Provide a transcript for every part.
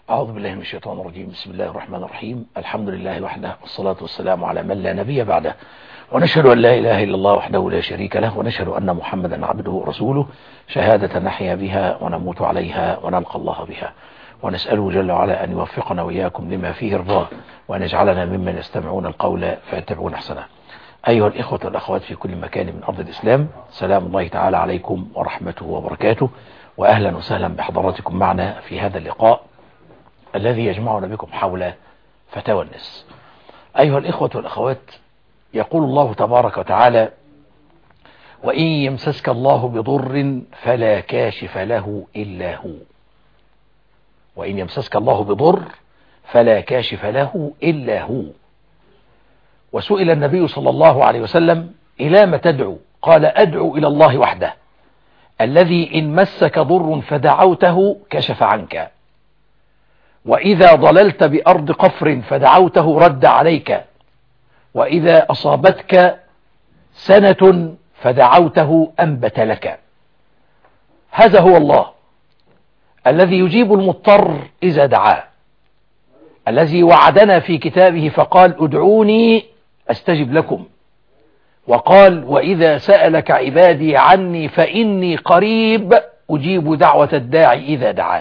أعوذ بالله من الشيطان الرجيم. بسم الله الرحمن الرحيم. الحمد لله وحده، والصلاة والسلام على من لا نبي بعده، ونشهد أن لا إله إلا الله وحده لا شريك له، ونشهد أن محمدا عبده ورسوله، شهادة نحيا بها ونموت عليها ونلقى الله بها، ونسأله جل وعلا أن يوفقنا وإياكم لما فيه رضاه، وأن يجعلنا ممن يستمعون القول فيتبعون أحسنه. أيها الإخوة والأخوات في كل مكان من أرض الإسلام، سلام الله تعالى عليكم ورحمته وبركاته، وأهلا وسهلا بحضراتكم معنا في هذا اللقاء الذي يجمعنا بكم حول فتاوى الناس. أيها الإخوة والأخوات، يقول الله تبارك وتعالى: وإن يمسسك الله بضر فلا كاشف له إلا هو. وإن يمسسك الله بضر فلا كاشف له إلا هو. وسئل النبي صلى الله عليه وسلم: إلى ما تدعو؟ قال: أدعو إلى الله وحده الذي إن مسك ضر فدعوته كشف عنك، وإذا ضللت بأرض قفر فدعوته رد عليك، وإذا أصابتك سنة فدعوته أنبت لك. هذا هو الله الذي يجيب المضطر إذا دعاه، الذي وعدنا في كتابه فقال: ادعوني أستجب لكم، وقال: وإذا سألك عبادي عني فإني قريب أجيب دعوة الداعي إذا دعان.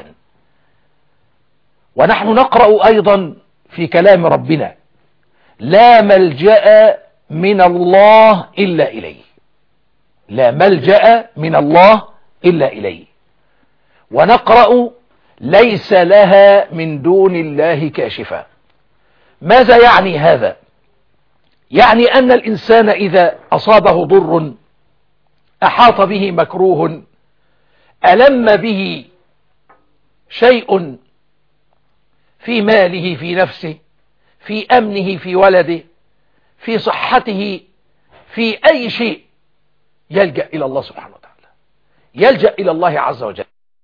ونحن نقرأ أيضا في كلام ربنا: لا ملجأ من الله إلا إليه. لا ملجأ من الله إلا إليه. ونقرأ: ليس لها من دون الله كاشفة. ماذا يعني هذا؟ يعني أن الإنسان إذا أصابه ضر، أحاط به مكروه، ألم به شيء في ماله، في نفسه، في أمنه، في ولده، في صحته، في أي شيء، يلجأ إلى الله سبحانه وتعالى، يلجأ إلى الله عز وجل.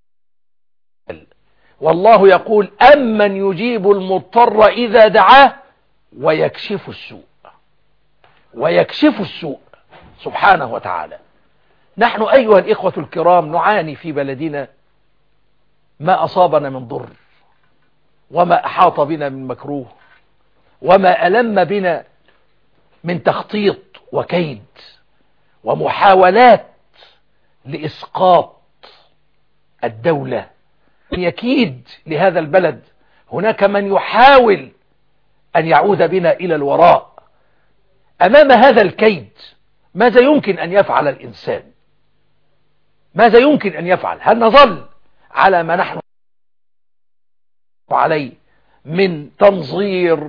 والله يقول: أمن يجيب المضطر إذا دعاه ويكشف السوء. ويكشف السوء سبحانه وتعالى. نحن أيها الإخوة الكرام نعاني في بلدنا ما أصابنا من ضر، وما أحاط بنا من مكروه، وما ألم بنا من تخطيط وكيد ومحاولات لإسقاط الدولة، يكيد لهذا البلد. هناك من يحاول أن يعود بنا إلى الوراء. أمام هذا الكيد ماذا يمكن أن يفعل الإنسان؟ ماذا يمكن أن يفعل؟ هل نظل على ما نحن عليه من تنظير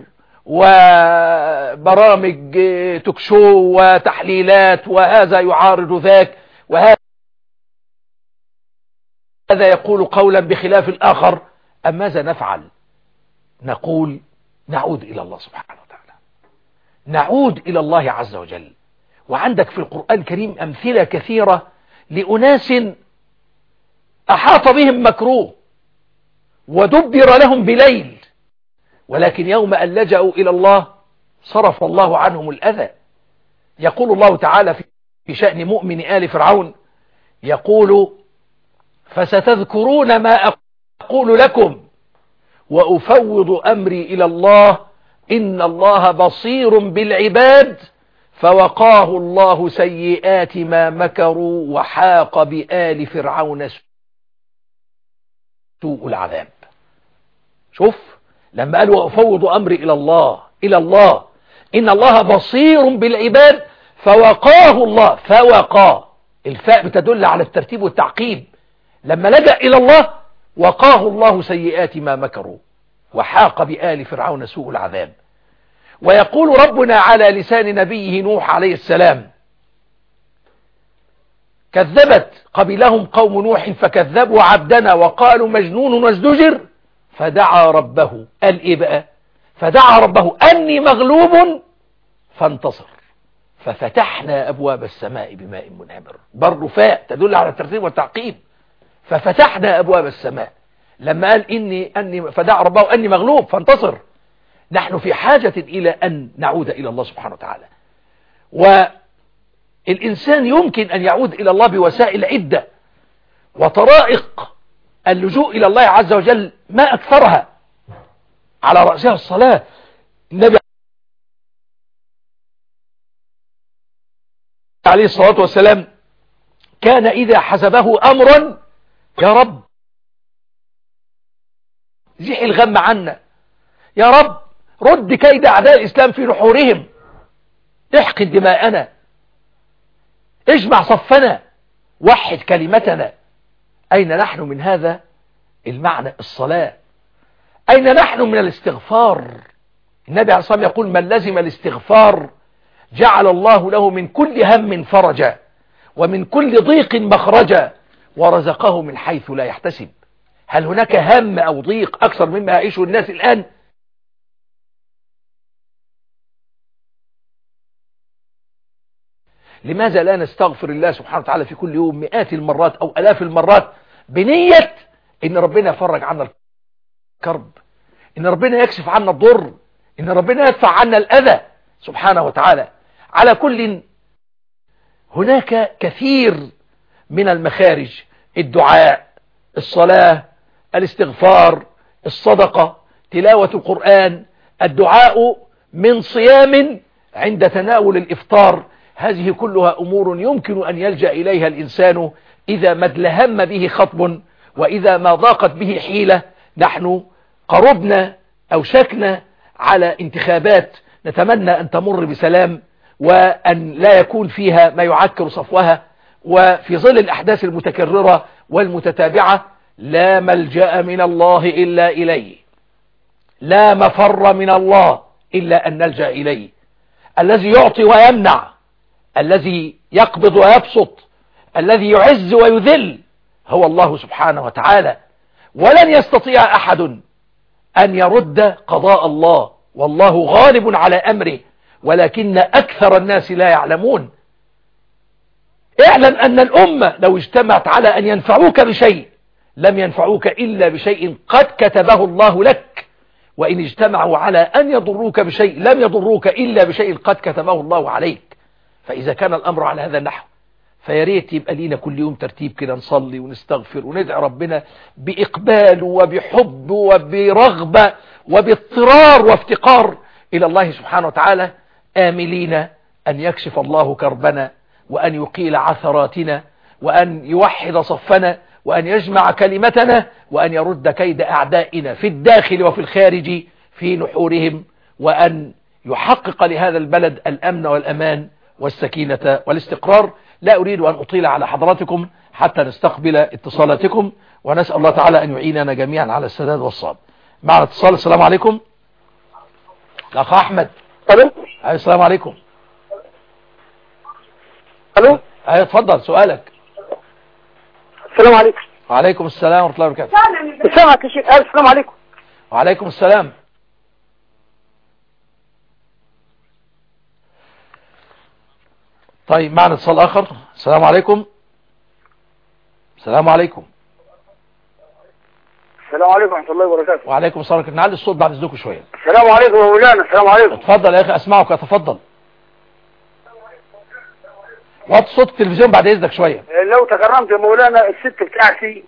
وبرامج توكشو وتحليلات، وهذا يعارض ذاك، وهذا يقول قولا بخلاف الآخر؟ أم ماذا نفعل؟ نقول: نعود إلى الله سبحانه وتعالى، نعود إلى الله عز وجل. وعندك في القرآن الكريم أمثلة كثيرة لأناس أحاط بهم مكروه ودبر لهم بليل، ولكن يوم أن لجأوا إلى الله صرف الله عنهم الأذى. يقول الله تعالى في شأن مؤمن آل فرعون، يقول: فستذكرون ما أقول لكم وأفوض أمري إلى الله إن الله بصير بالعباد. فوقاه الله سيئات ما مكروا وحاق بآل فرعون سوء العذاب. شوف لما قال: وأفوض أمري إلى الله، إلى الله إن الله بصير بالعباد، فوقاه الله. فوقاه، الفاء بتدل على الترتيب والتعقيب. لما لجأ إلى الله وقاه الله سيئات ما مكروا وحاق بآل فرعون سوء العذاب. ويقول ربنا على لسان نبيه نوح عليه السلام: كذبت قبلهم قوم نوح فكذبوا عبدنا وقالوا مجنون وازدجر فدعا ربه. قال إيه بقى؟ فدعا ربه أني مغلوب فانتصر ففتحنا أبواب السماء بماء منهمر. برضو فاء تدل على الترتيب والتعقيب. ففتحنا أبواب السماء. لما قال أني فدعا ربه أني مغلوب فانتصر. نحن في حاجة إلى أن نعود إلى الله سبحانه وتعالى. والإنسان يمكن أن يعود إلى الله بوسائل عدة، وطرائق اللجوء إلى الله عز وجل ما أكثرها. على رأسها الصلاة. النبي عليه الصلاة والسلام كان إذا حسبه أمرا: يا رب زح الغم عنا، يا رب رد كيد أعداء الإسلام في نحورهم، احقن دماءنا، اجمع صفنا، وحد كلمتنا. أين نحن من هذا المعنى؟ الصلاة. أين نحن من الاستغفار؟ النبي عليه الصلاة والسلام يقول: من لزم الاستغفار جعل الله له من كل هم فرجا ومن كل ضيق مخرجا ورزقه من حيث لا يحتسب. هل هناك هم أو ضيق أكثر مما يعيشه الناس الآن؟ لماذا لا نستغفر الله سبحانه وتعالى في كل يوم مئات المرات أو ألاف المرات بنية إن ربنا يفرج عنا الكرب، إن ربنا يكشف عنا الضر، إن ربنا يدفع عنا الأذى سبحانه وتعالى. على كل، هناك كثير من المخارج: الدعاء، الصلاة، الاستغفار، الصدقة، تلاوة القرآن، الدعاء من صيام عند تناول الإفطار. هذه كلها أمور يمكن أن يلجأ إليها الإنسان إذا ما ادلهم به خطب وإذا ما ضاقت به حيلة. نحن قربنا أو شكنا على انتخابات نتمنى أن تمر بسلام وأن لا يكون فيها ما يعكر صفوها، وفي ظل الأحداث المتكررة والمتتابعة لا ملجأ من الله إلا إليه، لا مفر من الله إلا أن نلجأ إليه. الذي يعطي ويمنع، الذي يقبض ويبسط، الذي يعز ويذل هو الله سبحانه وتعالى. ولن يستطيع أحد أن يرد قضاء الله، والله غالب على أمره، ولكن أكثر الناس لا يعلمون. اعلم أن الأمة لو اجتمعت على أن ينفعوك بشيء لم ينفعوك إلا بشيء قد كتبه الله لك، وإن اجتمعوا على أن يضروك بشيء لم يضروك إلا بشيء قد كتبه الله عليك. فإذا كان الأمر على هذا النحو فياريت يبقى لينا كل يوم ترتيب كده، نصلي ونستغفر وندعي ربنا بإقبال وبحب وبرغبة وباضطرار وافتقار إلى الله سبحانه وتعالى، آملين أن يكشف الله كربنا وأن يقيل عثراتنا وأن يوحد صفنا وأن يجمع كلمتنا وأن يرد كيد أعدائنا في الداخل وفي الخارج في نحورهم، وأن يحقق لهذا البلد الأمن والأمان والسكينة والاستقرار. لا أريد أن أطيل على حضراتكم حتى نستقبل اتصالاتكم، ونسأل الله تعالى أن يعيننا جميعا على السداد والصواب. معنا اتصال. السلام عليكم. الأخ أحمد. الو. السلام عليكم. الو. اتفضل سؤالك. السلام عليكم. وعليكم السلام ورحمة الله وبركاته. سامعك يا شيخ. السلام عليكم. وعليكم السلام. طيب معنا اتصال آخر. السلام عليكم. السلام عليكم. السلام عليكم ورحمة الله وبركاته. وعليكم السلام. نعلي الصوت بعد اذنكم شوية. السلام عليكم يا مولانا. السلام عليكم. اتفضل يا أخي أسمعك، اتفضل. وطي صوت التلفزيون بعد اذنك شوية. لو تكرمت يا مولانا، الست بتاعتي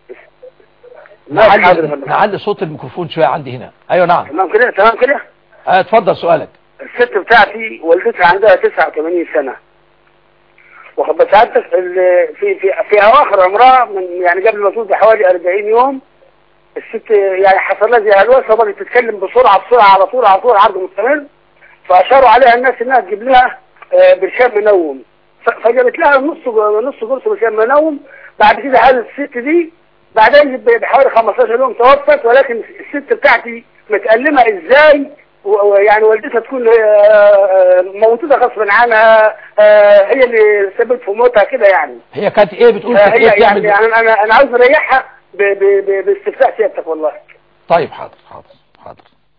نعلي صوت الميكروفون شوية عندي هنا. ايوه نعم. تمام كده. تمام كده. اتفضل سؤالك. الست بتاعتي والدتها عندها 89 سنة، واخد بس سعادتك في اواخر عمرها، من يعني قبل ما تولد بحوالي 40 يوم، الست يعني حصل لها زي هلوسه وبدت تتكلم بسرعه على طول عرض مستمر، فاشاروا عليها الناس انها تجيب لها برشام منوم، فجابت لها نص قرص برشام منوم. بعد كده هذه الست دي بعدين بحوالي 15 يوم توفت، ولكن الست بتاعتي متألمة ازاي، ويعني والدتها تكون موجودة غصبا عنها، هي اللي سببت في موتها كده يعني. هي كانت ايه بتقول؟ هي يعني انا عاوز اريحها باستفتاء سيادتك والله. طيب حاضر.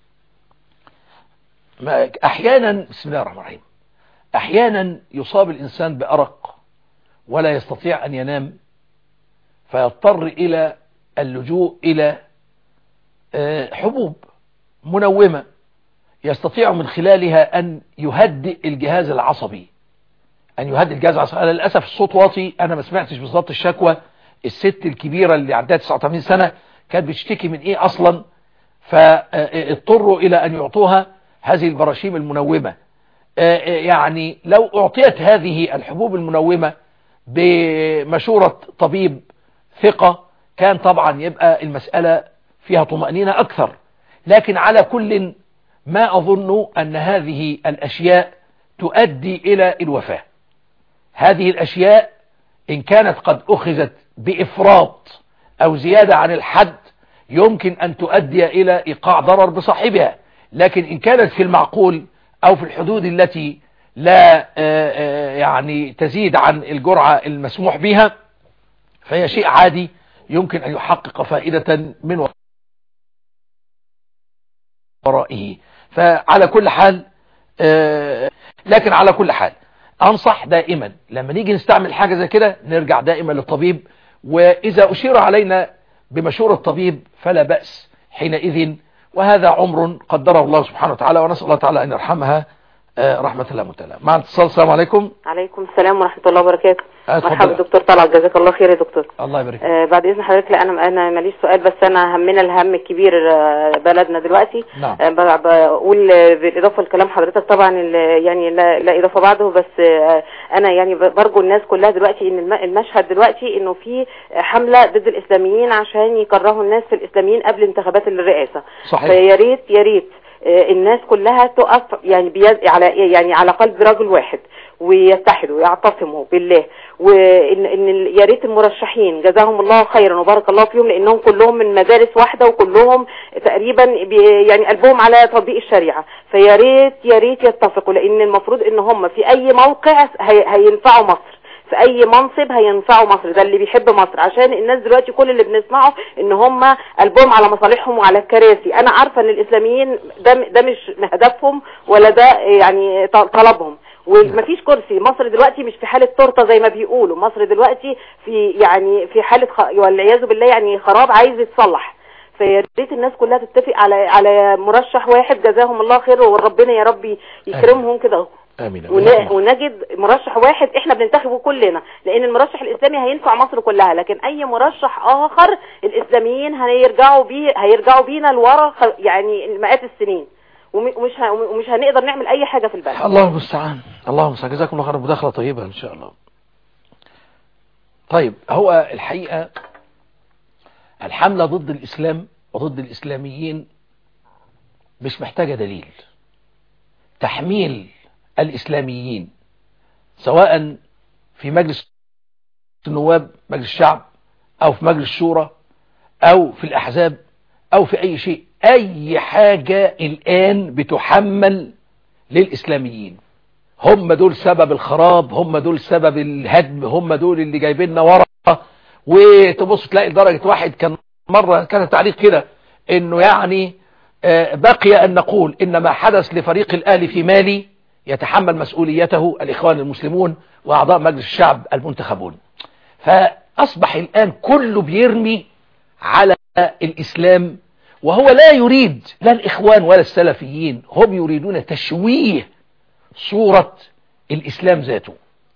احيانا بسم الله الرحمن الرحيم، احيانا يصاب الانسان بأرق ولا يستطيع ان ينام، فيضطر الى اللجوء الى حبوب منومة يستطيع من خلالها أن يهدئ الجهاز العصبي. أنا للأسف الصوت واطي، أنا ما سمعتش بالضبط الشكوى. الست الكبيرة اللي عندها 89 سنة كانت بتشتكي من إيه أصلا؟ فاضطروا إلى أن يعطوها هذه البراشيم المنومة. يعني لو أعطيت هذه الحبوب المنومة بمشورة طبيب ثقة كان طبعا يبقى المسألة فيها طمأنينة أكثر. لكن على كل ما أظن أن هذه الأشياء تؤدي إلى الوفاة. هذه الأشياء إن كانت قد أخذت بإفراط أو زيادة عن الحد يمكن أن تؤدي إلى إيقاع ضرر بصاحبها، لكن إن كانت في المعقول أو في الحدود التي لا يعني تزيد عن الجرعة المسموح بها فهي شيء عادي يمكن أن يحقق فائدة من ورائه. فعلى كل حال لكن على كل حال أنصح دائما لما نيجي نستعمل حاجة زي كده نرجع دائما للطبيب، وإذا أشير علينا بمشورة الطبيب فلا بأس حينئذ، وهذا عمر قدره الله سبحانه وتعالى، ونسأل الله تعالى أن يرحمها رحمة الله متعالى. مع اتصال. السلام عليكم. عليكم السلام ورحمة الله وبركاته. مرحبا دكتور طلعت، جزاك الله خير يا دكتور. الله يبارك. بعد إذن حضرتك، لا أنا ماليش سؤال، بس أنا همنا الهم الكبير بلدنا دلوقتي. نعم. بقول بالإضافة لكلام حضرتك طبعا يعني لا إضافة بعده، بس أنا يعني برجو الناس كلها دلوقتي إن المشهد دلوقتي إنه في حملة ضد الإسلاميين عشان يكرهوا الناس في الإسلاميين قبل انتخابات الرئاسة. صحيح. فيا ريت الناس كلها تقف يعني على قلب رجل واحد ويتحدوا ويعتصموا بالله، وان يا ريت المرشحين جزاهم الله خيرا وبارك الله فيهم، لانهم كلهم من مدارس واحده وكلهم تقريبا يعني قلبهم على تطبيق الشريعه. فيا ريت يتفقوا، لان المفروض ان هم في اي موقع هينفعوا مصر، في اي منصب هينفعوا مصر، ده اللي بيحب مصر. عشان الناس دلوقتي كل اللي بنسمعه ان هم قلبهم على مصالحهم وعلى الكراسي. انا عارفه ان الاسلاميين ده مش هدفهم ولا ده يعني طلبهم، ومفيش كرسي. مصر دلوقتي مش في حاله تورته زي ما بيقولوا، مصر دلوقتي في حاله والعياذ بالله يعني خراب عايز يتصلح. فيا ريت الناس كلها تتفق على مرشح واحد جزاهم الله خير، وربنا يا رب يكرمهم كده. آمين. ونجد مرشح واحد احنا بننتخبه كلنا، لان المرشح الاسلامي هينفع مصر كلها، لكن اي مرشح اخر الاسلاميين هيرجعوا بينا لورا يعني مئات السنين، ومش هنقدر نعمل اي حاجة في البلد. الله المستعان. الله المستعان. جزاكم الله خير. مداخلة طيبة ان شاء الله. طيب، هو الحقيقة الحملة ضد الاسلام وضد الاسلاميين مش محتاجة دليل. تحميل الإسلاميين سواء في مجلس النواب، مجلس الشعب، أو في مجلس الشورى، أو في الأحزاب، أو في أي شيء، أي حاجة الآن بتحمل للإسلاميين. هم دول سبب الخراب، هم دول سبب الهدم، هم دول اللي جايبيننا ورا. وتبص تلاقي لدرجة واحد كان مرة كان تعليق كده إنه يعني بقي أن نقول إن ما حدث لفريق الأهلي في مالي يتحمل مسؤوليته الإخوان المسلمون وأعضاء مجلس الشعب المنتخبون. فأصبح الآن كله بيرمي على الإسلام، وهو لا يريد لا الإخوان ولا السلفيين، هم يريدون تشويه صورة الإسلام ذاته.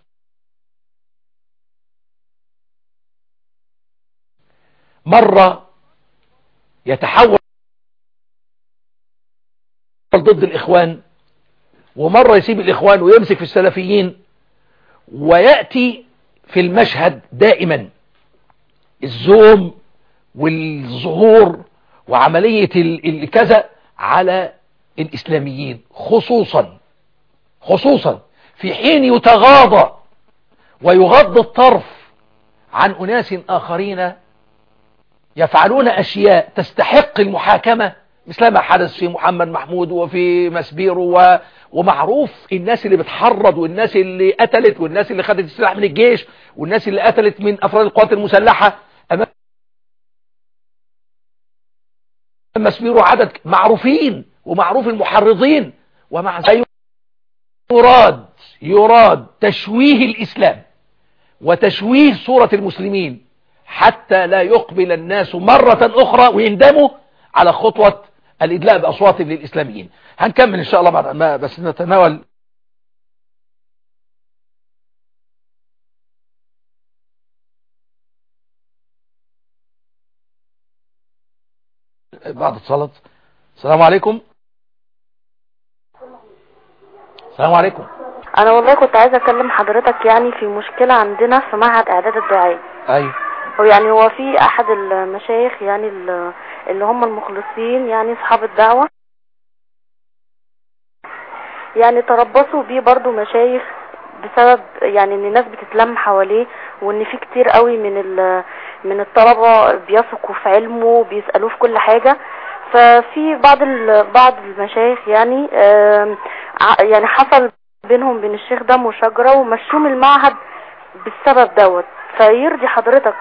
مرة يتحول ضد الإخوان، ومرة يسيب الإخوان ويمسك في السلفيين، ويأتي في المشهد دائما الزوم والظهور وعملية الكذا على الإسلاميين خصوصا في حين يتغاضى ويغض الطرف عن أناس آخرين يفعلون أشياء تستحق المحاكمة، مثل ما حدث في محمد محمود وفي مسبيرو، ومعروف الناس اللي بتحرض والناس اللي قتلت والناس اللي خدت السلاح من الجيش والناس اللي قتلت من أفراد القوات المسلحة أمام مسبيرو، عدد معروفين ومعروف المحرضين. ومع ذلك يراد تشويه الإسلام وتشويه صورة المسلمين حتى لا يقبل الناس مرة أخرى ويندموا على خطوة الإدلاء بأصواتهم للإسلاميين. هنكمل إن شاء الله بعد ما بس نتناول بعد الصلاة. السلام عليكم. السلام عليكم. انا والله كنت عايزه اكلم حضرتك يعني في مشكله عندنا في معهد اعداد الدعاء. ايوه. هو في احد المشايخ يعني اللي هم المخلصين يعني اصحاب الدعوه، يعني تربصوا بيه برضو مشايخ بسبب يعني ان الناس بتتلم حواليه، وان في كتير قوي من الطلبه بيثقوا في علمه بيسالوه في كل حاجه. ففي بعض المشايخ يعني يعني حصل بينهم وبين الشيخ ده مشاجرة ومشوه من المعهد بالسبب دوت. فيرضي حضرتك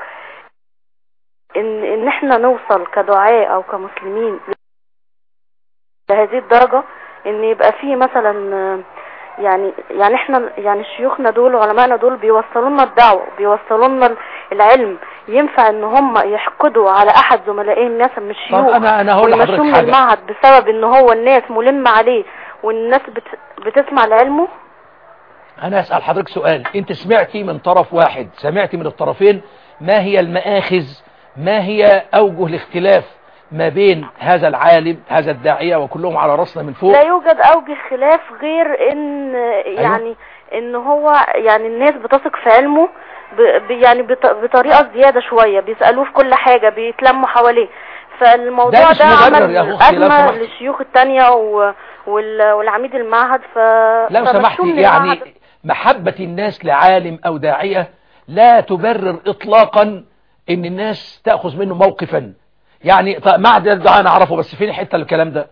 ان احنا نوصل كدعاء او كمسلمين لهذه الدرجة، ان يبقى فيه مثلا يعني احنا يعني شيوخنا دول وعلمائنا دول بيوصلوا لنا الدعوة بيوصلوا لنا العلم، ينفع ان هم يحقدوا على احد زملائهم ناس من الشيوخ انا هقول لحضرتك من حاجة. المعهد بسبب ان هو الناس ملمة عليه والناس بتسمع لعلمه؟ انا اسأل حضرتك سؤال، انت سمعتي من طرف واحد، سمعتي من الطرفين، ما هي المآخذ، ما هي اوجه الاختلاف ما بين هذا العالم هذا الداعية وكلهم على رأسنا من فوق؟ لا يوجد اوجه خلاف غير ان يعني ان هو يعني الناس بتثق في علمه يعني بطريقة زيادة شوية، بيسألوه في كل حاجة بيتلموا حواليه. فالموضوع ده عمل أزمة للشيوخ التانية والعميد المعهد. لو سمحتي يعني محبة الناس لعالم أو داعية لا تبرر إطلاقا إن الناس تأخذ منه موقفا. يعني معهد الدعاء أنا أعرفه، بس فين حتة الكلام ده؟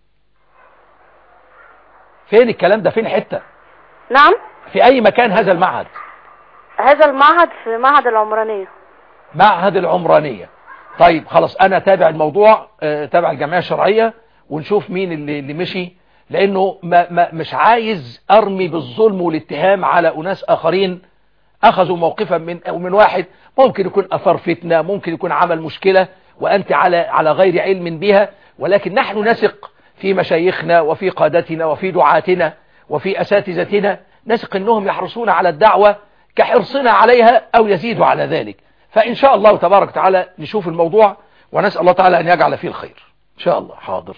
فين الكلام ده؟ فين حتة؟ نعم. في أي مكان هذا المعهد؟ هذا المعهد في معهد العمرانية. معهد العمرانية. طيب خلاص، أنا تابع الموضوع، تابع الجمعية الشرعية ونشوف مين اللي مشي، لأنه مش عايز أرمي بالظلم والاتهام على أناس آخرين أخذوا موقفا من واحد ممكن يكون أثار فتنة، ممكن يكون عمل مشكلة وأنت على غير علم بها. ولكن نحن نثق في مشايخنا وفي قادتنا وفي دعاتنا وفي أساتذتنا، نثق أنهم يحرصون على الدعوة كحرصنا عليها أو يزيدوا على ذلك. فإن شاء الله تبارك وتعالى نشوف الموضوع ونسأل الله تعالى أن يجعل فيه الخير إن شاء الله. حاضر.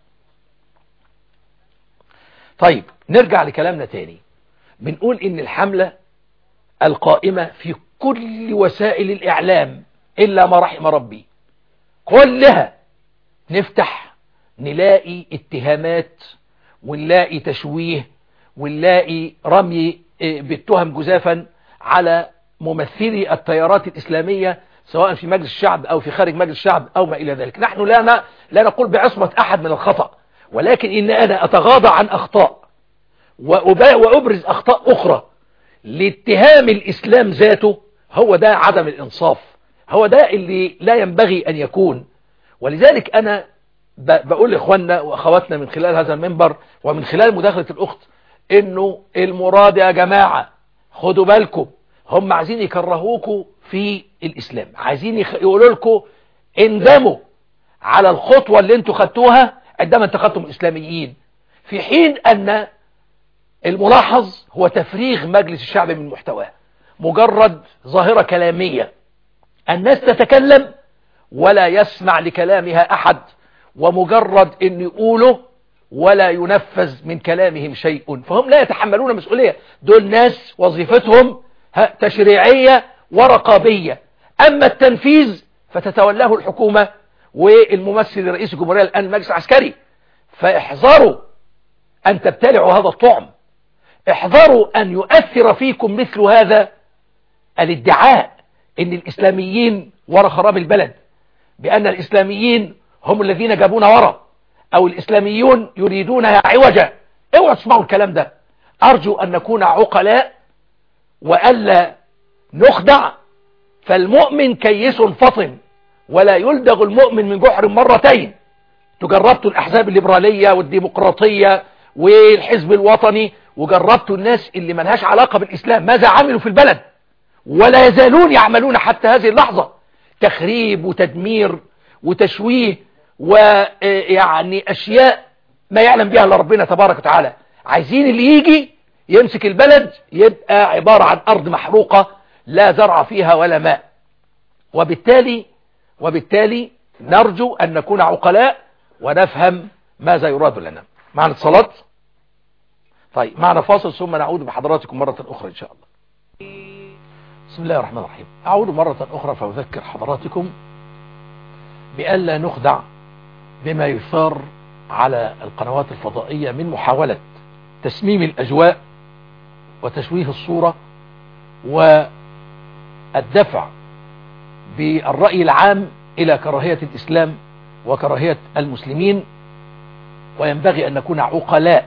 طيب نرجع لكلامنا تاني. بنقول إن الحملة القائمة في كل وسائل الإعلام إلا ما رحم ربي كلها نفتح نلاقي اتهامات ونلاقي تشويه ونلاقي رمي بالتهم جزافا على ممثلي التيارات الإسلامية سواء في مجلس الشعب أو في خارج مجلس الشعب أو ما إلى ذلك. نحن لا نقول بعصمة أحد من الخطأ، ولكن إن أنا أتغاضى عن أخطاء وأبرز أخطاء أخرى لاتهام الإسلام ذاته، هو ده عدم الإنصاف، هو ده اللي لا ينبغي أن يكون. ولذلك أنا بقول لإخواننا وأخواتنا من خلال هذا المنبر ومن خلال مداخلة الأخت إنه المراد يا جماعة خدوا بالكم، هم عايزين يكرهوكوا في الإسلام، عايزين يقولوا لكم اندموا على الخطوة اللي انتوا خدتوها عندما انتخبتم الإسلاميين، في حين أن الملاحظ هو تفريغ مجلس الشعب من محتواه، مجرد ظاهرة كلامية، الناس تتكلم ولا يسمع لكلامها أحد، ومجرد أن يقولوا ولا ينفذ من كلامهم شيء، فهم لا يتحملون مسؤولية. دول ناس وظيفتهم تشريعية ورقابية، أما التنفيذ فتتولاه الحكومة والممثل رئيس الجمهورية الآن المجلس العسكري. فاحذروا أن تبتلعوا هذا الطعم، احذروا أن يؤثر فيكم مثل هذا الادعاء أن الإسلاميين وراء خراب البلد، بأن الإسلاميين هم الذين جابونا وراء، أو الإسلاميون يريدونها عوجا. اوعوا تسمعوا الكلام ده. أرجو أن نكون عقلاء وألا نخدع، فالمؤمن كيس فطن ولا يلدغ المؤمن من جحر مرتين. تجربتوا الأحزاب الليبرالية والديمقراطية والحزب الوطني، وجربتوا الناس اللي ملهاش علاقة بالإسلام ماذا عملوا في البلد، ولا يزالون يعملون حتى هذه اللحظة تخريب وتدمير وتشويه ويعني أشياء ما يعلم بها إلا ربنا تبارك وتعالى. عايزين اللي يجي يمسك البلد يبقى عبارة عن أرض محروقة لا زرع فيها ولا ماء. وبالتالي نرجو أن نكون عقلاء ونفهم ماذا يراد لنا. معنا اتصالات؟ طيب معنا فاصل ثم نعود بحضراتكم مرة أخرى إن شاء الله. بسم الله الرحمن الرحيم. أعود مرة أخرى فأذكر حضراتكم بألا نخدع بما يثار على القنوات الفضائية من محاولة تسميم الأجواء وتشويه الصورة والدفع بالرأي العام إلى كراهية الإسلام وكراهية المسلمين. وينبغي أن نكون عقلاء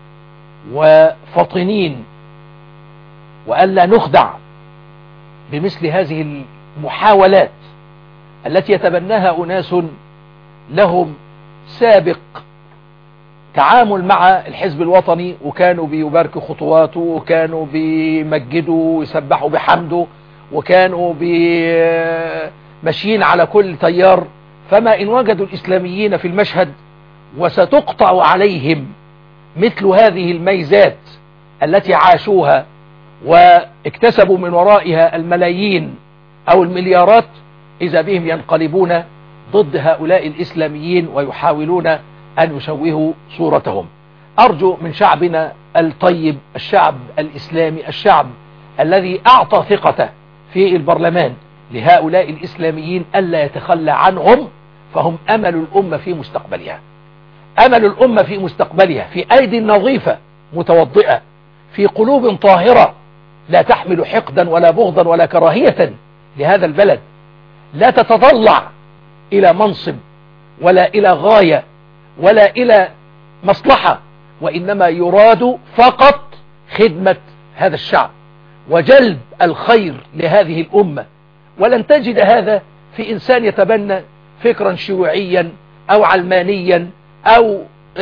وفطنين وألا نخدع بمثل هذه المحاولات التي يتبناها أناس لهم سابق تعامل مع الحزب الوطني، وكانوا بيباركوا خطواته، وكانوا بيمجدوا ويسبحوا بحمده، وكانوا ماشيين على كل تيار. فما إن وجدوا الإسلاميين في المشهد وستقطع عليهم مثل هذه الميزات التي عاشوها واكتسبوا من ورائها الملايين أو المليارات، إذا بهم ينقلبون ضد هؤلاء الإسلاميين ويحاولون أن يشوهوا صورتهم. أرجو من شعبنا الطيب، الشعب الإسلامي، الشعب الذي أعطى ثقته في البرلمان لهؤلاء الإسلاميين ألا يتخلى عنهم، فهم أمل الأمة في مستقبلها، أمل الأمة في مستقبلها، في أيدي نظيفة متوضئة، في قلوب طاهرة لا تحمل حقدا ولا بغضا ولا كراهية لهذا البلد، لا تتطلع إلى منصب ولا إلى غاية ولا إلى مصلحة، وإنما يراد فقط خدمة هذا الشعب وجلب الخير لهذه الأمة. ولن تجد هذا في إنسان يتبنى فكرا شيوعيا أو علمانيا أو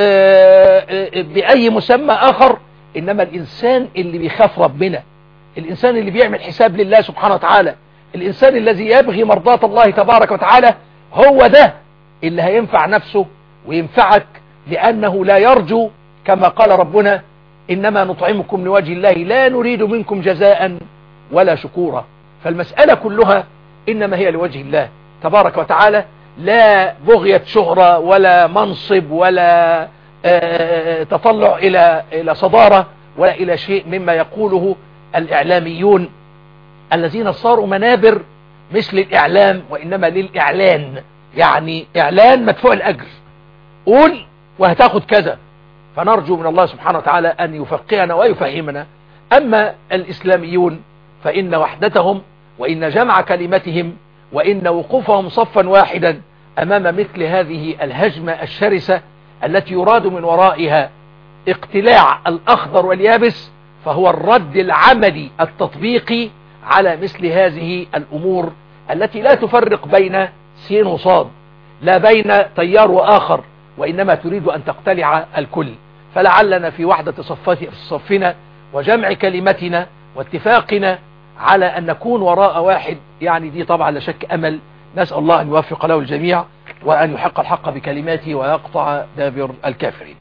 بأي مسمى آخر، إنما الإنسان اللي بيخاف ربنا، الإنسان اللي بيعمل حساب لله سبحانه وتعالى، الإنسان الذي يبغي مرضاة الله تبارك وتعالى، هو ده اللي هينفع نفسه وينفعك، لأنه لا يرجو كما قال ربنا: إنما نطعمكم لوجه الله لا نريد منكم جزاء ولا شكورا. فالمسألة كلها إنما هي لوجه الله تبارك وتعالى، لا بغية شهرة ولا منصب ولا تطلع إلى صدارة ولا إلى شيء مما يقوله الإعلاميون الذين صاروا منابر مثل الإعلام، وإنما للإعلان، يعني إعلان مدفوع الأجر، قول وهتاخد كذا. فنرجو من الله سبحانه وتعالى أن يفقهنا ويفهمنا. أما الإسلاميون فإن وحدتهم وإن جمع كلمتهم وإن وقوفهم صفا واحدا أمام مثل هذه الهجمة الشرسة التي يراد من ورائها اقتلاع الأخضر واليابس، فهو الرد العملي التطبيقي على مثل هذه الأمور التي لا تفرق بين سين وصاد، لا بين تيار وآخر، وإنما تريد أن تقتلع الكل. فلعلنا في وحدة صفنا وجمع كلمتنا واتفاقنا على أن نكون وراء واحد، يعني دي طبعا لا شك أمل، نسأل الله أن يوفق له الجميع وأن يحق الحق بكلماته ويقطع دابر الكافرين.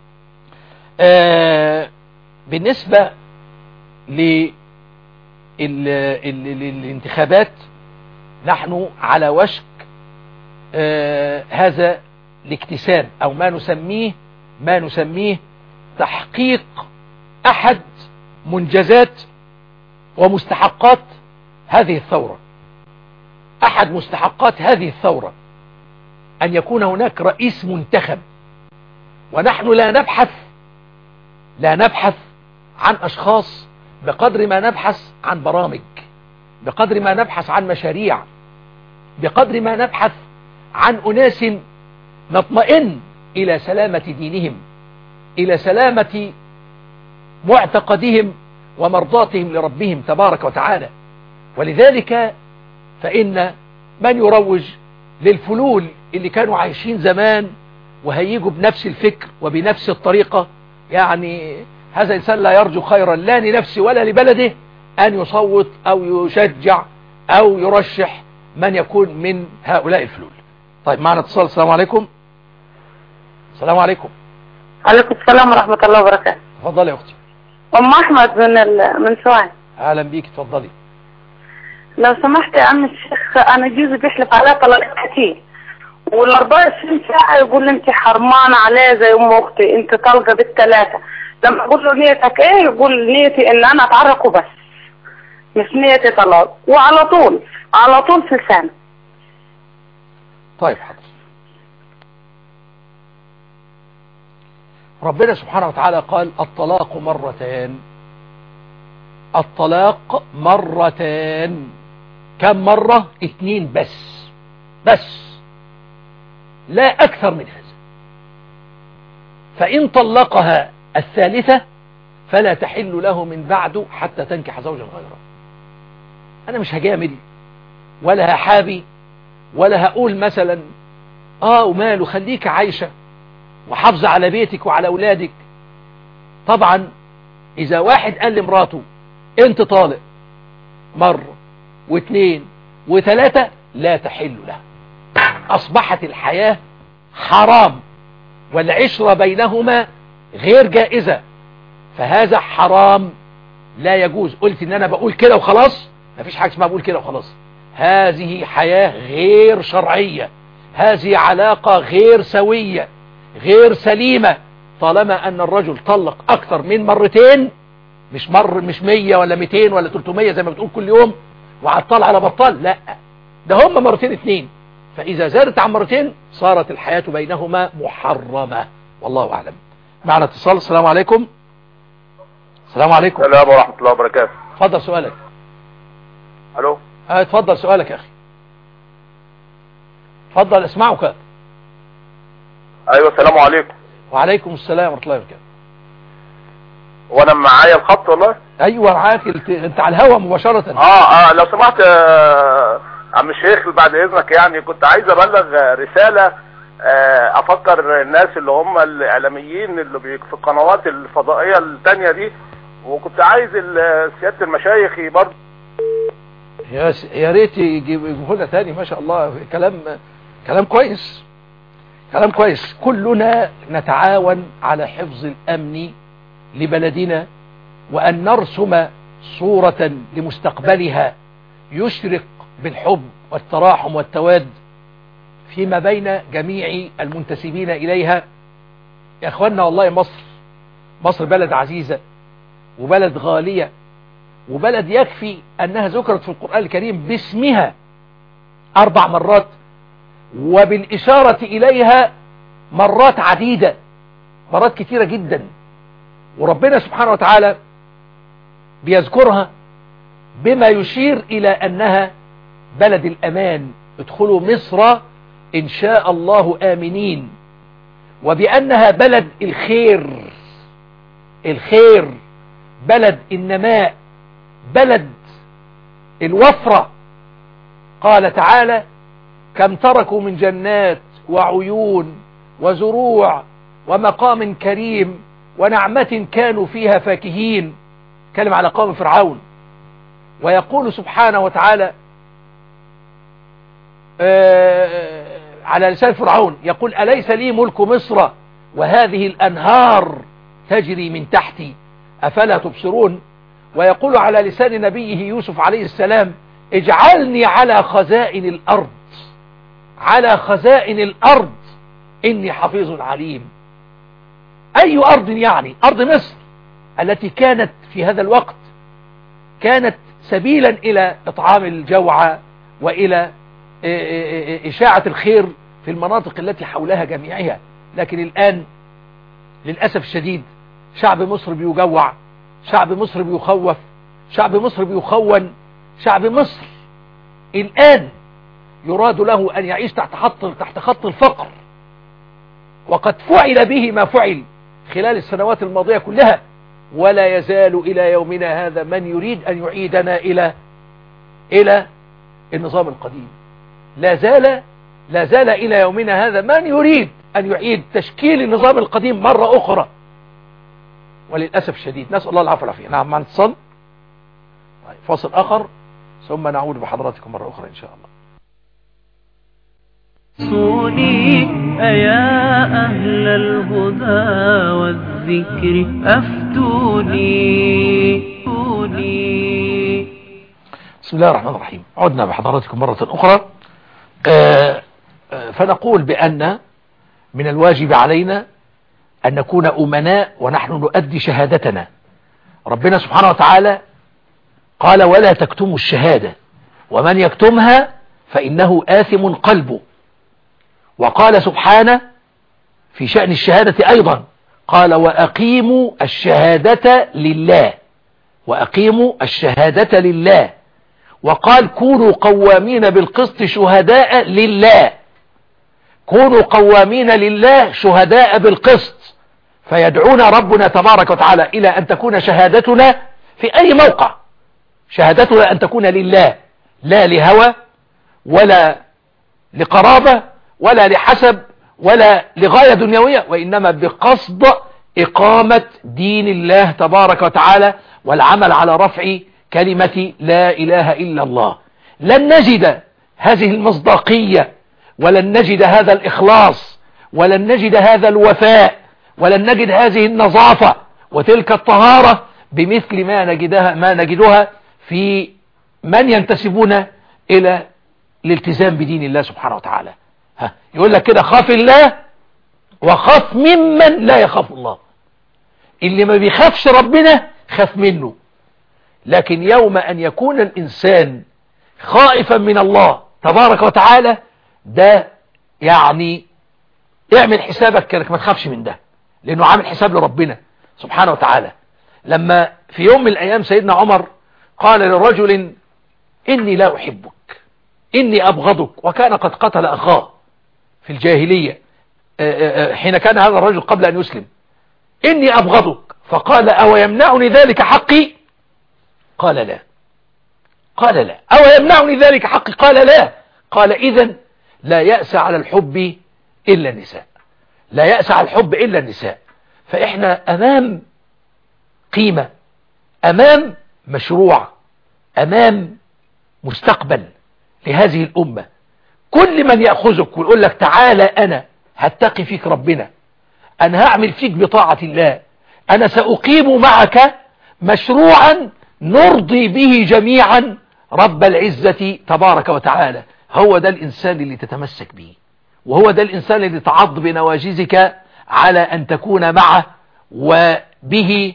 بالنسبة للانتخابات نحن على وشك هذا الاكتساب أو ما نسميه تحقيق أحد منجزات ومستحقات هذه الثورة. أحد مستحقات هذه الثورة أن يكون هناك رئيس منتخب، ونحن لا نبحث عن أشخاص بقدر ما نبحث عن برامج، بقدر ما نبحث عن مشاريع، بقدر ما نبحث عن أناس نطمئن إلى سلامة دينهم، إلى سلامة معتقدهم ومرضاتهم لربهم تبارك وتعالى. ولذلك فإن من يروج للفلول اللي كانوا عايشين زمان وهيجوا بنفس الفكر وبنفس الطريقة، يعني هذا إنسان لا يرجو خيرا لا لنفسه ولا لبلده أن يصوت أو يشجع أو يرشح من يكون من هؤلاء الفلول. طيب معنا اتصال. السلام عليكم. السلام عليكم. عليكم السلام ورحمة الله وبركاته. تفضلي يا أختي. أم أحمد من سوان. أهلا بيك، تفضلي. لو سمحت يا عم الشيخ، أنا جوزي بيحلف على طلاق كتير، وال24 ساعة يقول لي انت حرمانة عليه زي ام اختي، انت طالقة بالثلاثة. لما اقول له نيتك ايه يقول نيتي ان انا اتعرق وبس، مش نيتي طلاق. وعلى طول على طول في لسانه. طيب حاضر. ربنا سبحانه وتعالى قال الطلاق مرتان. الطلاق مرتان. كم مرة؟ 2 بس لا أكثر من هذا. فإن طلقها الثالثة فلا تحل له من بعده حتى تنكح زوجا غيره. أنا مش هجامل ولا هحابي ولا هقول مثلا وماله، خليك عايشة وحافظة على بيتك وعلى أولادك. طبعا إذا واحد قال لمراته أنت طالق مرة واثنين وثلاثة لا تحل له. أصبحت الحياة حرام والعشرة بينهما غير جائزة، فهذا حرام لا يجوز. قلت ان انا بقول كده وخلاص؟ مفيش حاجة اسمها بقول كده وخلاص. هذه حياة غير شرعية، هذه علاقة غير سوية غير سليمة. طالما ان الرجل طلق اكثر من مرتين، مش 100 ولا 200 ولا 300 زي ما بتقول كل يوم وعطل على بطال، لا، ده هم مرتين 2. فإذا زادت عن مرتين صارت الحياة بينهما محرمة، والله أعلم. معنا اتصال. السلام عليكم. السلام عليكم. السلام ورحمة الله وبركاته. اتفضل سؤالك. الو. اتفضل سؤالك يا أخي. اتفضل اسمعك. ايوه السلام عليكم. وعليكم السلام ورحمة الله وبركاته. وانا معايا الخط والله. ايوه معاك، انت على الهوا مباشرة. لو سمحت عم الشيخ بعد اذنك، يعني كنت عايز ابلغ رسالة افكر الناس اللي هم الاعلاميين اللي في القنوات الفضائية التانية دي، وكنت عايز سيادة المشايخ برضه يا ريت يجيبوا لنا تاني. ما شاء الله كلام كويس، كلام كويس. كلنا نتعاون على حفظ الامن لبلدنا، وان نرسم صورة لمستقبلها يشرق بالحب والتراحم والتواد فيما بين جميع المنتسبين إليها. يا أخوانا والله مصر بلد عزيزة وبلد غالية وبلد يكفي أنها ذكرت في القرآن الكريم باسمها 4 مرات، وبالإشارة إليها مرات عديدة، مرات كثيرة جدا. وربنا سبحانه وتعالى بيذكرها بما يشير إلى أنها بلد الأمان. ادخلوا مصر إن شاء الله آمنين. وبأنها بلد الخير، بلد النماء، بلد الوفرة. قال تعالى كم تركوا من جنات وعيون وزروع ومقام كريم ونعمة كانوا فيها فاكهين. كلم على قوم فرعون. ويقول سبحانه وتعالى على لسان فرعون، يقول أليس لي ملك مصر وهذه الأنهار تجري من تحتي أفلا تبصرون. ويقول على لسان نبيه يوسف عليه السلام اجعلني على خزائن الأرض إني حفيظ عليم. أي أرض؟ يعني أرض مصر التي كانت في هذا الوقت كانت سبيلا إلى إطعام الجوع وإلى إشاعة الخير في المناطق التي حولها جميعها. لكن الآن للأسف الشديد شعب مصر بيجوع، شعب مصر بيخوف، شعب مصر بيخون، شعب مصر الآن يراد له أن يعيش تحت خط الفقر. وقد فعل به ما فعل خلال السنوات الماضية كلها، ولا يزال إلى يومنا هذا من يريد أن يعيدنا إلى النظام القديم. لا زال إلى يومنا هذا من يريد أن يعيد تشكيل النظام القديم مرة أخرى، وللأسف الشديد. نسأل الله العفو والعافية. نعم مع اتصال. فاصل آخر ثم نعود بحضراتكم مرة أخرى إن شاء الله. صوني أيا أهل الهدى والذكر أفتوني. بسم الله الرحمن الرحيم. عدنا بحضراتكم مرة أخرى. فنقول بأن من الواجب علينا أن نكون أمناء ونحن نؤدي شهادتنا. ربنا سبحانه وتعالى قال ولا تكتموا الشهادة ومن يكتمها فإنه آثم قلبه. وقال سبحانه في شأن الشهادة أيضا قال وأقيموا الشهادة لله، وأقيموا الشهادة لله. وقال كونوا قوامين بالقسط شهداء لله، كونوا قوامين لله شهداء بالقسط. فيدعونا ربنا تبارك وتعالى إلى أن تكون شهادتنا في أي موقع، شهادتنا أن تكون لله، لا لهوى ولا لقرابة ولا لحسب ولا لغاية دنيوية، وإنما بقصد إقامة دين الله تبارك وتعالى والعمل على رفع كلمة لا إله إلا الله. لن نجد هذه المصداقية ولن نجد هذا الإخلاص ولن نجد هذا الوفاء ولن نجد هذه النظافة وتلك الطهارة بمثل ما نجدها في من ينتسبون إلى الالتزام بدين الله سبحانه وتعالى. يقول لك كده خاف الله وخاف ممن لا يخاف الله. اللي ما بيخافش ربنا خاف منه. لكن يوم أن يكون الإنسان خائفا من الله تبارك وتعالى، ده يعني اعمل حسابك انك ما تخافش من ده، لأنه عامل حساب لربنا سبحانه وتعالى. لما في يوم من الأيام سيدنا عمر قال لرجل إني لا أحبك إني أبغضك، وكان قد قتل أخاه في الجاهلية حين كان هذا الرجل قبل أن يسلم، إني أبغضك. فقال أو يمنعني ذلك حقي؟ قال لا. قال لا. أو يمنعني ذلك حقي؟ قال لا. قال إذن لا يأس على الحب إلا النساء، لا يأس على الحب إلا النساء. فإحنا أمام قيمة، أمام مشروع، أمام مستقبل لهذه الأمة. كل من يأخذك ويقول لك تعالى أنا هتقي فيك ربنا، أنا هعمل فيك بطاعة الله، أنا سأقيم معك مشروعا نرضي به جميعا رب العزة تبارك وتعالى، هو ده الإنسان اللي تتمسك به، وهو ده الإنسان اللي تعض بنواجزك على أن تكون معه وبه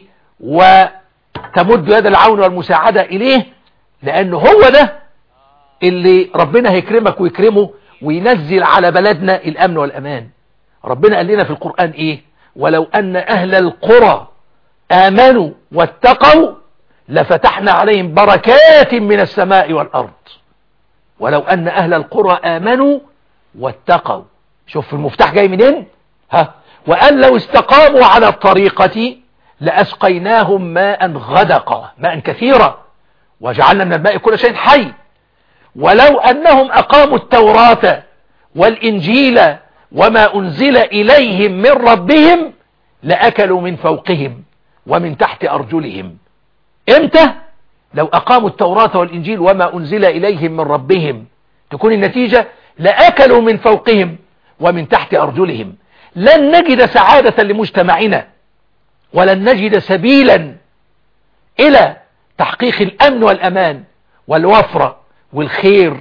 وتمد يد العون والمساعدة إليه، لأنه هو ده اللي ربنا هيكرمك ويكرمه وينزل على بلدنا الأمن والأمان. ربنا قال لنا في القرآن إيه؟ ولو أن أهل القرى آمنوا واتقوا لفتحنا عليهم بركات من السماء والأرض. ولو أن أهل القرى آمنوا واتقوا، شوف المفتاح جاي منين؟ وأن لو استقاموا على الطريقة لأسقيناهم ماء غدقا، ماء كثيرا، وجعلنا من الماء كل شيء حي. ولو أنهم أقاموا التوراة والإنجيل وما أنزل إليهم من ربهم لأكلوا من فوقهم ومن تحت أرجلهم. إمتى؟ لو أقاموا التوراة والإنجيل وما أنزل إليهم من ربهم، تكون النتيجة لأكلوا من فوقهم ومن تحت أرجلهم. لن نجد سعادة لمجتمعنا ولن نجد سبيلا إلى تحقيق الأمن والأمان والوفرة والخير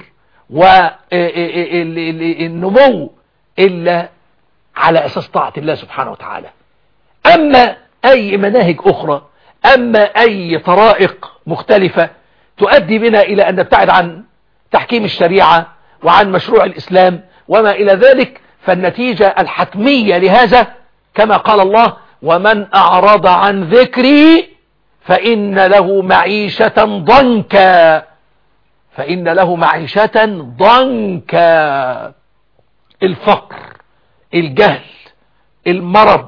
والنمو إلا على أساس طاعة الله سبحانه وتعالى. أما أي مناهج أخرى، أما أي طرائق مختلفة تؤدي بنا إلى أن نبتعد عن تحكيم الشريعة وعن مشروع الإسلام وما إلى ذلك، فالنتيجة الحتمية لهذا كما قال الله ومن أعرض عن ذكري فإن له معيشة ضنكا، فإن له معيشة ضنكا. الفقر، الجهل، المرض،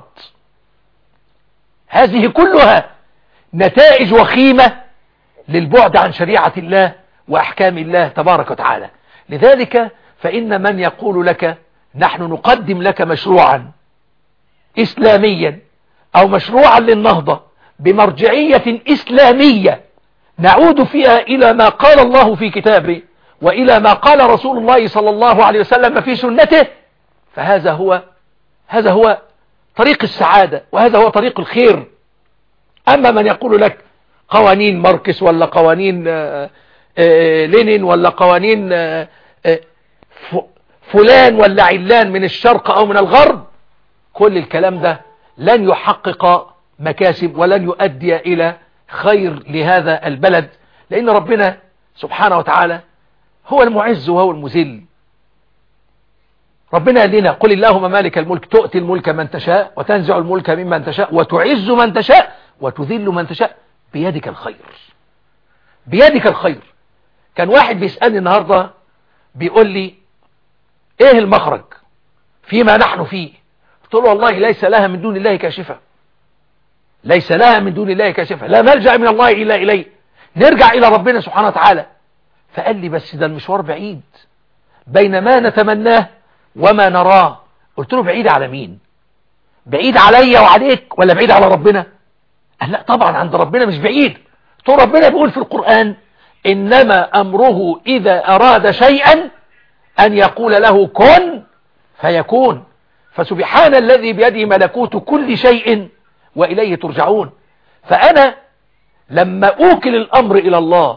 هذه كلها نتائج وخيمة للبعد عن شريعة الله وأحكام الله تبارك وتعالى. لذلك فإن من يقول لك نحن نقدم لك مشروعا إسلاميا أو مشروعا للنهضة بمرجعية إسلامية نعود فيها إلى ما قال الله في كتابه وإلى ما قال رسول الله صلى الله عليه وسلم في سنته، فهذا هو طريق السعادة وهذا هو طريق الخير. أما من يقول لك قوانين ماركس ولا قوانين لينين ولا قوانين فلان ولا علان من الشرق أو من الغرب، كل الكلام ده لن يحقق مكاسب ولن يؤدي إلى خير لهذا البلد، لأن ربنا سبحانه وتعالى هو المعز وهو المذل. ربنا قال لنا قل اللهم مالك الملك تؤتي الملك من تشاء وتنزع الملك ممن تشاء وتعز من تشاء وتذل من تشاء بيدك الخير. بيدك الخير. كان واحد بيسألني النهاردة بيقول لي ايه المخرج فيما نحن فيه؟ قلت له والله ليس لها من دون الله كاشفة، ليس لها من دون الله كاشفة، لا ملجأ من الله إلا إليه، نرجع إلى ربنا سبحانه وتعالى. فقال لي بس ده المشوار بعيد بين ما نتمناه وما نراه. قلت له بعيد على مين؟ بعيد عليا وعليك ولا بعيد على ربنا؟ قال لا طبعا عند ربنا مش بعيد. قلت له ربنا بيقول في القرآن إنما أمره إذا أراد شيئا أن يقول له كن فيكون. فسبحان الذي بيده ملكوت كل شيء وإليه ترجعون. فأنا لما أوكل الأمر إلى الله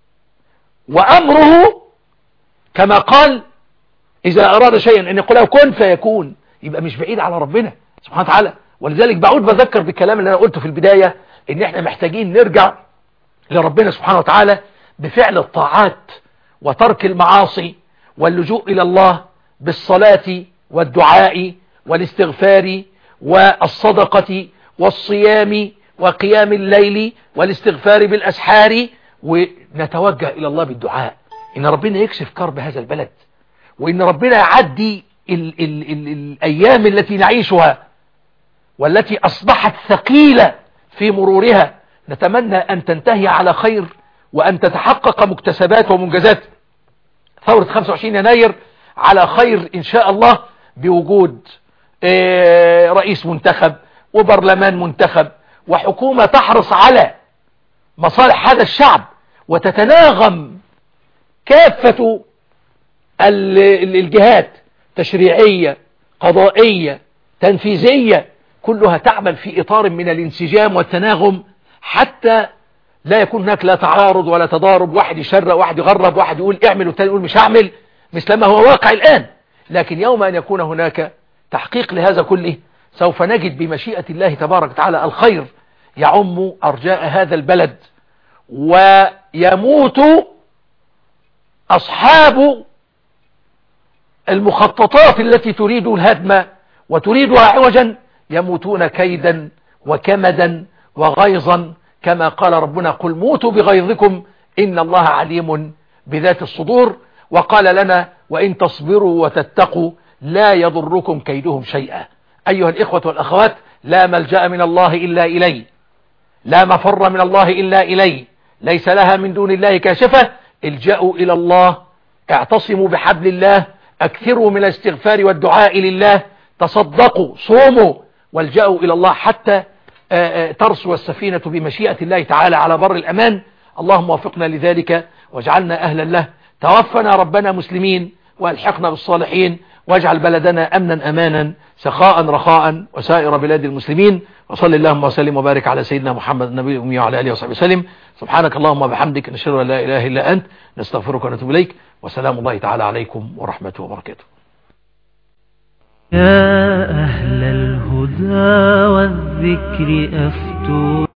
وأمره كما قال إذا أراد شيئا أن يقول له كن فيكون، يبقى مش بعيد على ربنا سبحانه وتعالى. ولذلك بعود بذكر بالكلام اللي أنا قلته في البداية إن إحنا محتاجين نرجع لربنا سبحانه وتعالى بفعل الطاعات وترك المعاصي واللجوء إلى الله بالصلاة والدعاء والاستغفار والصدقة والصيام وقيام الليل والاستغفار بالأسحار، ونتوجه إلى الله بالدعاء إن ربنا يكشف كرب هذا البلد، وإن ربنا يعدي الأيام التي نعيشها والتي أصبحت ثقيلة في مرورها. نتمنى أن تنتهي على خير وأن تتحقق مكتسبات ومنجزات ثورة 25 يناير على خير إن شاء الله، بوجود رئيس منتخب وبرلمان منتخب وحكومة تحرص على مصالح هذا الشعب وتتناغم كافة الجهات تشريعية قضائية تنفيذية، كلها تعمل في إطار من الانسجام والتناغم حتى لا يكون هناك لا تعارض ولا تضارب، واحد يشرق واحد يغرب، واحد يقول اعمل والتاني يقول مش هعمل، مثل ما هو واقع الآن. لكن يوم أن يكون هناك تحقيق لهذا كله سوف نجد بمشيئة الله تبارك وتعالى الخير يعم أرجاء هذا البلد، ويموت أصحاب المخططات التي تريد الهدم وتريدها عوجا يموتون كيدا وكمدا وغيظا، كما قال ربنا قل موتوا بغيظكم إن الله عليم بذات الصدور. وقال لنا وإن تصبروا وتتقوا لا يضركم كيدهم شيئا. أيها الإخوة والأخوات، لا ملجأ من الله إلا إليه، لا مفر من الله إلا إليه، ليس لها من دون الله كاشفة. الجأوا إلى الله، اعتصموا بحبل الله، أكثروا من الاستغفار والدعاء لله، تصدقوا، صوموا، والجأوا إلى الله حتى ترسو السفينة بمشيئة الله تعالى على بر الأمان. اللهم وفقنا لذلك واجعلنا أهلا له. توفنا ربنا مسلمين والحقنا بالصالحين، واجعل بلدنا أمنا أمانا سخاء رخاء وسائر بلاد المسلمين. وصلى اللهم وسلم وبارك على سيدنا محمد النبي الأمي وعلى آله وصحبه وسلم. سبحانك اللهم وبحمدك، نشهد أن لا إله إلا أنت، نستغفرك ونتوب إليك، وسلام الله تعالى عليكم ورحمته وبركاته. يا أهل الهدى والذكر أفتوا